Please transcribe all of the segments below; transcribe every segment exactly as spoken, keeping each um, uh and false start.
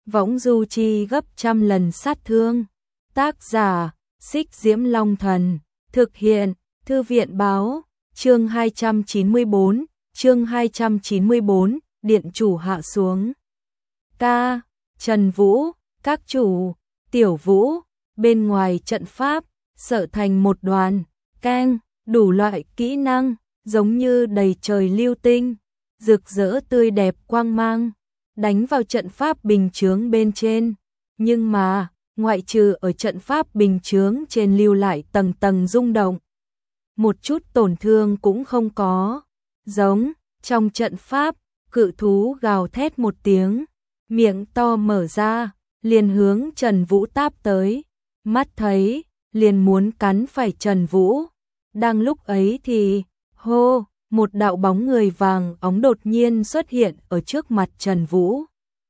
võng du chi gấp trăm lần sát thương. Tác giả, Xích Diễm Long Thần. Thực hiện, Thư viện báo. Chương hai trăm chín mươi bốn, chương hai trăm chín mươi bốn, điện chủ hạ xuống. Ca, Trần Vũ, các chủ, Tiểu Vũ, bên ngoài trận pháp, sợ thành một đoàn, keng, đủ loại kỹ năng, giống như đầy trời lưu tinh, rực rỡ tươi đẹp quang mang, đánh vào trận pháp bình chướng bên trên. Nhưng mà, ngoại trừ ở trận pháp bình chướng trên lưu lại tầng tầng rung động, một chút tổn thương cũng không có. Giống, trong trận pháp, cự thú gào thét một tiếng, miệng to mở ra, liền hướng Trần Vũ táp tới, mắt thấy, liền muốn cắn phải Trần Vũ. Đang lúc ấy thì, hô, một đạo bóng người vàng óng đột nhiên xuất hiện ở trước mặt Trần Vũ.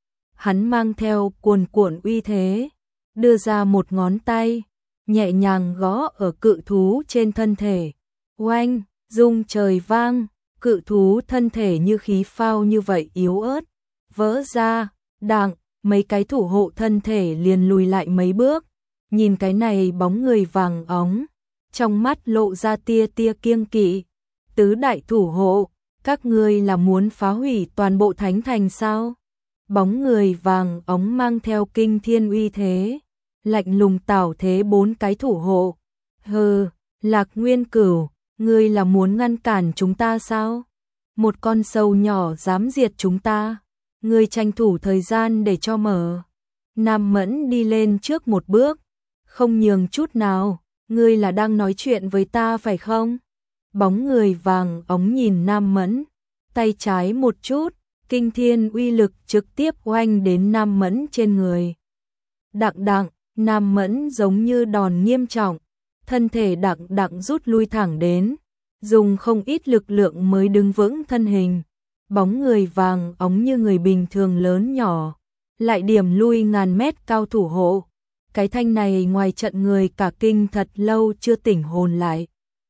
Hắn mang theo cuồn cuộn uy thế, đưa ra một ngón tay, nhẹ nhàng gõ ở cự thú trên thân thể. Oanh, rung trời vang, cự thú thân thể như khí phao như vậy yếu ớt, vỡ ra, đặng, mấy cái thủ hộ thân thể liền lùi lại mấy bước. Nhìn cái này bóng người vàng óng, trong mắt lộ ra tia tia kiêng kỵ. Tứ đại thủ hộ, các ngươi là muốn phá hủy toàn bộ thánh thành sao? Bóng người vàng óng mang theo kinh thiên uy thế, lạnh lùng tảo thế bốn cái thủ hộ. Hừ, Lạc Nguyên Cửu, ngươi là muốn ngăn cản chúng ta sao? Một con sâu nhỏ dám diệt chúng ta, ngươi tranh thủ thời gian để cho mở. Nam Mẫn đi lên trước một bước, không nhường chút nào, ngươi là đang nói chuyện với ta phải không? Bóng người vàng óng nhìn Nam Mẫn, tay trái một chút, kinh thiên uy lực trực tiếp oanh đến Nam Mẫn trên người. Đặng đặng, Nam Mẫn giống như đòn nghiêm trọng, thân thể đặng đặng rút lui thẳng đến, dùng không ít lực lượng mới đứng vững thân hình. Bóng người vàng óng như người bình thường lớn nhỏ, lại điểm lui ngàn mét cao thủ hộ. Cái thanh này ngoài trận người cả kinh thật lâu chưa tỉnh hồn lại.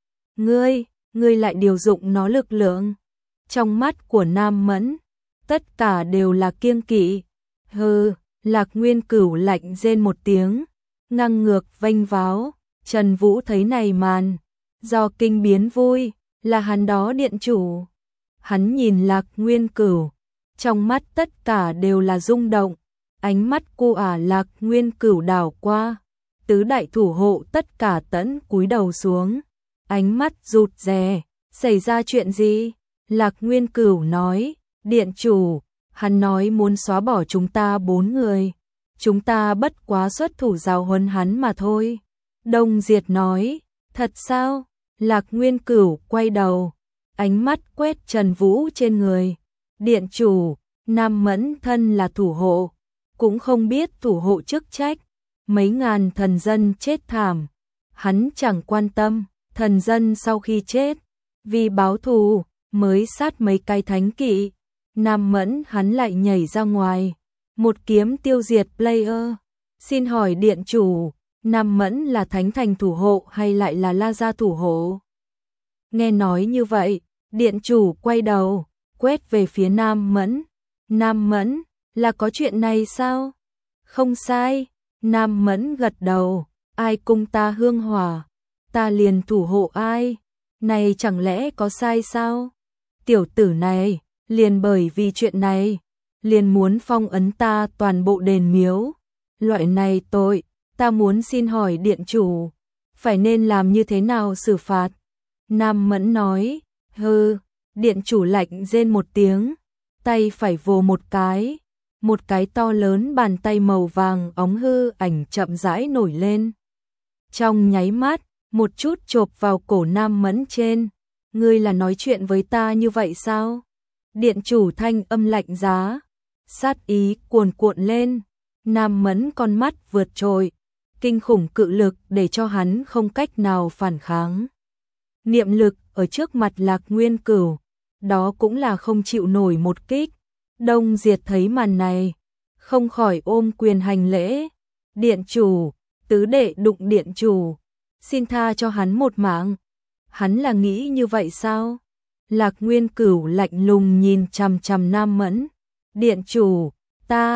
Ngươi, ngươi lại điều dụng nó lực lượng. Trong mắt của Nam Mẫn, tất cả đều là kiêng kỵ. Hừ, Lạc Nguyên Cửu lạnh rên một tiếng, ngang ngược vênh váo. Trần Vũ thấy này màn, do kinh biến vui, là hắn đó điện chủ. Hắn nhìn Lạc Nguyên Cửu, trong mắt tất cả đều là rung động. Ánh mắt cô ả Lạc Nguyên Cửu đảo qua, tứ đại thủ hộ tất cả tẫn cúi đầu xuống, ánh mắt rụt rè. Xảy ra chuyện gì? Lạc Nguyên Cửu nói, điện chủ, hắn nói muốn xóa bỏ chúng ta bốn người, chúng ta bất quá xuất thủ giáo huấn hắn mà thôi. Đông Diệt nói, thật sao? Lạc Nguyên Cửu quay đầu, ánh mắt quét Trần Vũ trên người. Điện chủ, Nam Mẫn thân là thủ hộ, cũng không biết thủ hộ chức trách, mấy ngàn thần dân chết thảm, hắn chẳng quan tâm. Thần dân sau khi chết, vì báo thù, mới sát mấy cái thánh kỵ. Nam Mẫn hắn lại nhảy ra ngoài, một kiếm tiêu diệt player. Xin hỏi điện chủ, Nam Mẫn là thánh thành thủ hộ hay lại là La Gia thủ hộ? Nghe nói như vậy, điện chủ quay đầu, quét về phía Nam Mẫn. Nam Mẫn, là có chuyện này sao? Không sai, Nam Mẫn gật đầu, ai cung ta hương hỏa, ta liền thủ hộ ai, này chẳng lẽ có sai sao? Tiểu tử này, liền bởi vì chuyện này, liền muốn phong ấn ta toàn bộ đền miếu. Loại này tội, ta muốn xin hỏi điện chủ, phải nên làm như thế nào xử phạt? Nam Mẫn nói, hừ, điện chủ lạnh rên một tiếng, tay phải vồ một cái, một cái to lớn bàn tay màu vàng óng hư ảnh chậm rãi nổi lên. Trong nháy mắt, một chút chộp vào cổ Nam Mẫn trên. Ngươi là nói chuyện với ta như vậy sao? Điện chủ thanh âm lạnh giá, sát ý cuồn cuộn lên. Nam Mẫn con mắt vượt trội, kinh khủng cự lực để cho hắn không cách nào phản kháng. Niệm lực ở trước mặt Lạc Nguyên Cửu, đó cũng là không chịu nổi một kích. Đông Diệt thấy màn này, không khỏi ôm quyền hành lễ. Điện chủ, tứ đệ đụng điện chủ, xin tha cho hắn một mạng. Hắn là nghĩ như vậy sao? Lạc Nguyên Cửu lạnh lùng nhìn chằm chằm Nam Mẫn. Điện chủ, ta,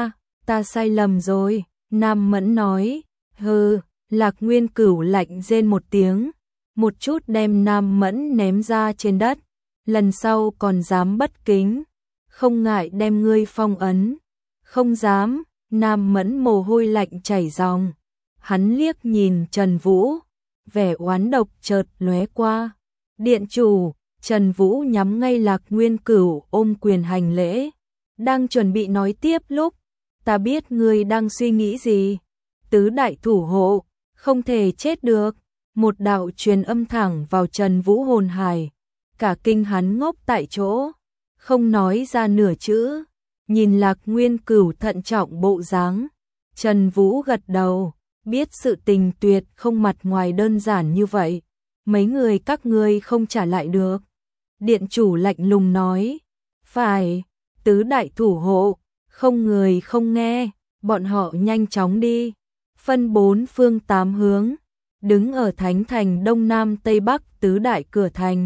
ta sai lầm rồi, Nam Mẫn nói. Hừ, Lạc Nguyên Cửu lạnh rên một tiếng, một chút đem Nam Mẫn ném ra trên đất, lần sau còn dám bất kính, không ngại đem ngươi phong ấn. Không dám, Nam Mẫn mồ hôi lạnh chảy ròng, hắn liếc nhìn Trần Vũ, vẻ oán độc chợt lóe qua. Điện chủ, Trần Vũ nhắm ngay Lạc Nguyên Cửu ôm quyền hành lễ, đang chuẩn bị nói tiếp lúc, ta biết ngươi đang suy nghĩ gì. Tứ đại thủ hộ, không thể chết được. Một đạo truyền âm thẳng vào Trần Vũ hồn hải, cả kinh hắn ngốc tại chỗ, không nói ra nửa chữ. Nhìn Lạc Nguyên Cửu thận trọng bộ dáng, Trần Vũ gật đầu, biết sự tình tuyệt không mặt ngoài đơn giản như vậy, mấy người các ngươi không trả lại được. Điện chủ lạnh lùng nói, phải, tứ đại thủ hộ, không người không nghe, bọn họ nhanh chóng đi. Phân bốn phương tám hướng, đứng ở Thánh Thành Đông Nam Tây Bắc tứ đại cửa thành.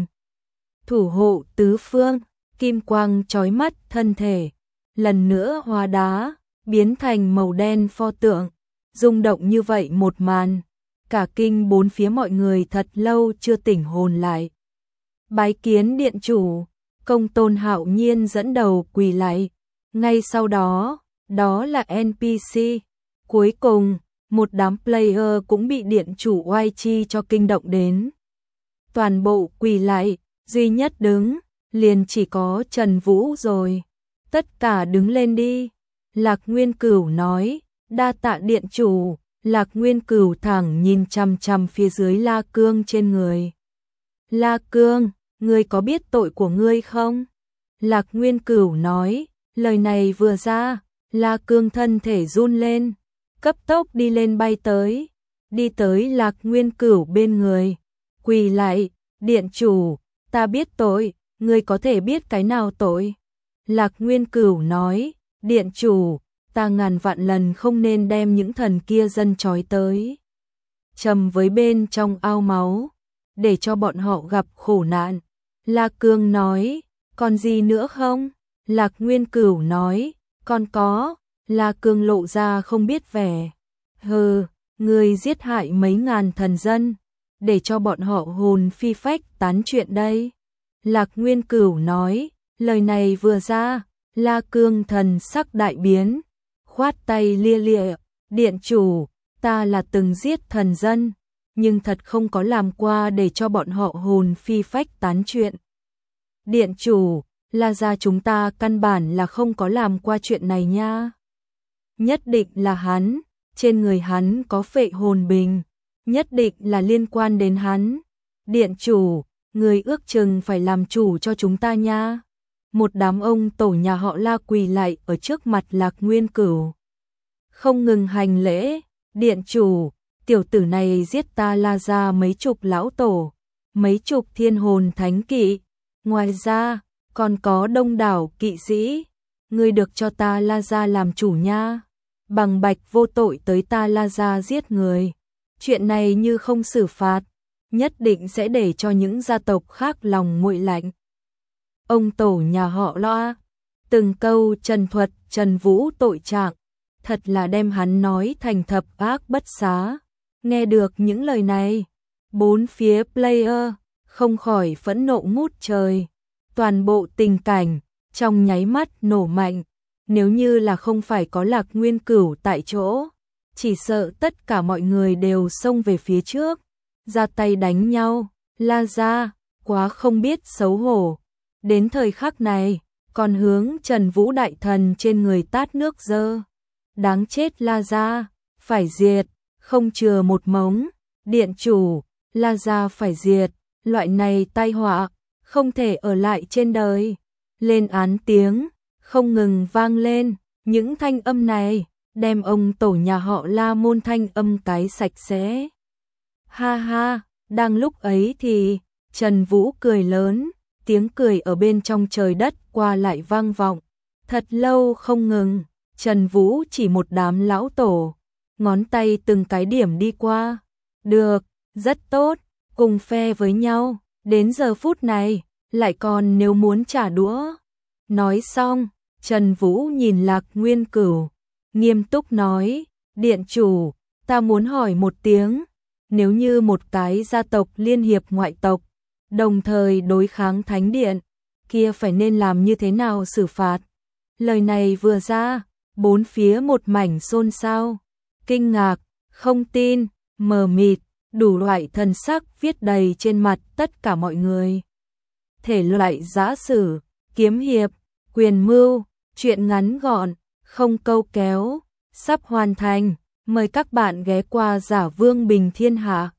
Thủ hộ tứ phương, kim quang chói mắt thân thể, lần nữa hóa đá, biến thành màu đen pho tượng, rung động như vậy một màn, cả kinh bốn phía mọi người thật lâu chưa tỉnh hồn lại. Bái kiến điện chủ, Công Tôn Hạo Nhiên dẫn đầu quỳ lại, ngay sau đó, đó là en pê xê, cuối cùng, một đám player cũng bị điện chủ oai chi cho kinh động đến. Toàn bộ quỳ lại, duy nhất đứng, liền chỉ có Trần Vũ rồi. Tất cả đứng lên đi. Lạc Nguyên Cửu nói, đa tạ điện chủ. Lạc Nguyên Cửu thẳng nhìn chằm chằm phía dưới La Cương trên người. La Cương, ngươi có biết tội của ngươi không? Lạc Nguyên Cửu nói, lời này vừa ra, La Cương thân thể run lên, cấp tốc đi lên bay tới, đi tới Lạc Nguyên Cửu bên người, quỳ lại, điện chủ, ta biết tội, ngươi có thể biết cái nào tội? Lạc Nguyên Cửu nói, điện chủ, ta ngàn vạn lần không nên đem những thần kia dân trói tới trầm với bên trong ao máu, để cho bọn họ gặp khổ nạn. La Cương nói, còn gì nữa không? Lạc Nguyên Cửu nói, còn có. La Cương lộ ra không biết vẻ. Hừ, người giết hại mấy ngàn thần dân, để cho bọn họ hồn phi phách tán chuyện đây. Lạc Nguyên Cửu nói, lời này vừa ra, La Cương thần sắc đại biến, khoát tay lia lịa, điện chủ, ta là từng giết thần dân, nhưng thật không có làm qua để cho bọn họ hồn phi phách tán chuyện. Điện chủ, La gia chúng ta căn bản là không có làm qua chuyện này nha. Nhất định là hắn, trên người hắn có phệ hồn bình, nhất định là liên quan đến hắn. Điện chủ, người ước chừng phải làm chủ cho chúng ta nha. Một đám ông tổ nhà họ La quỳ lại ở trước mặt Lạc Nguyên Cửu, không ngừng hành lễ. Điện chủ, tiểu tử này giết ta La gia mấy chục lão tổ, mấy chục thiên hồn thánh kỵ, ngoài ra còn có đông đảo kỵ sĩ, ngươi được cho ta La gia làm chủ nha. Bằng bạch vô tội tới ta La gia giết người, chuyện này như không xử phạt, nhất định sẽ để cho những gia tộc khác lòng nguội lạnh. Ông tổ nhà họ Loa, từng câu trần thuật Trần Vũ tội trạng, thật là đem hắn nói thành thập ác bất xá. Nghe được những lời này, bốn phía player không khỏi phẫn nộ ngút trời, toàn bộ tình cảnh trong nháy mắt nổ mạnh. Nếu như là không phải có Lạc Nguyên Cửu tại chỗ, chỉ sợ tất cả mọi người đều xông về phía trước, ra tay đánh nhau. La gia quá không biết xấu hổ, đến thời khắc này còn hướng Trần Vũ đại thần trên người tát nước dơ. Đáng chết La gia, phải diệt, không chừa một mống. Điện chủ, La gia phải diệt, loại này tai họa không thể ở lại trên đời. Lên án tiếng không ngừng vang lên, những thanh âm này đem ông tổ nhà họ La môn thanh âm cái sạch sẽ. Ha ha, đang lúc ấy thì Trần Vũ cười lớn, tiếng cười ở bên trong trời đất qua lại vang vọng, thật lâu không ngừng. Trần Vũ chỉ một đám lão tổ, ngón tay từng cái điểm đi qua. Được, rất tốt, cùng phe với nhau, đến giờ phút này, lại còn nếu muốn trả đũa. Nói xong, Trần Vũ nhìn Lạc Nguyên Cửu, nghiêm túc nói, điện chủ, ta muốn hỏi một tiếng, nếu như một cái gia tộc liên hiệp ngoại tộc, đồng thời đối kháng thánh điện, kia phải nên làm như thế nào xử phạt? Lời này vừa ra, bốn phía một mảnh xôn xao, kinh ngạc, không tin, mờ mịt, đủ loại thần sắc viết đầy trên mặt tất cả mọi người. Thể loại giã sử, kiếm hiệp, quyền mưu, truyện ngắn gọn, không câu kéo, sắp hoàn thành, mời các bạn ghé qua Giả Vương Bình Thiên Hạ.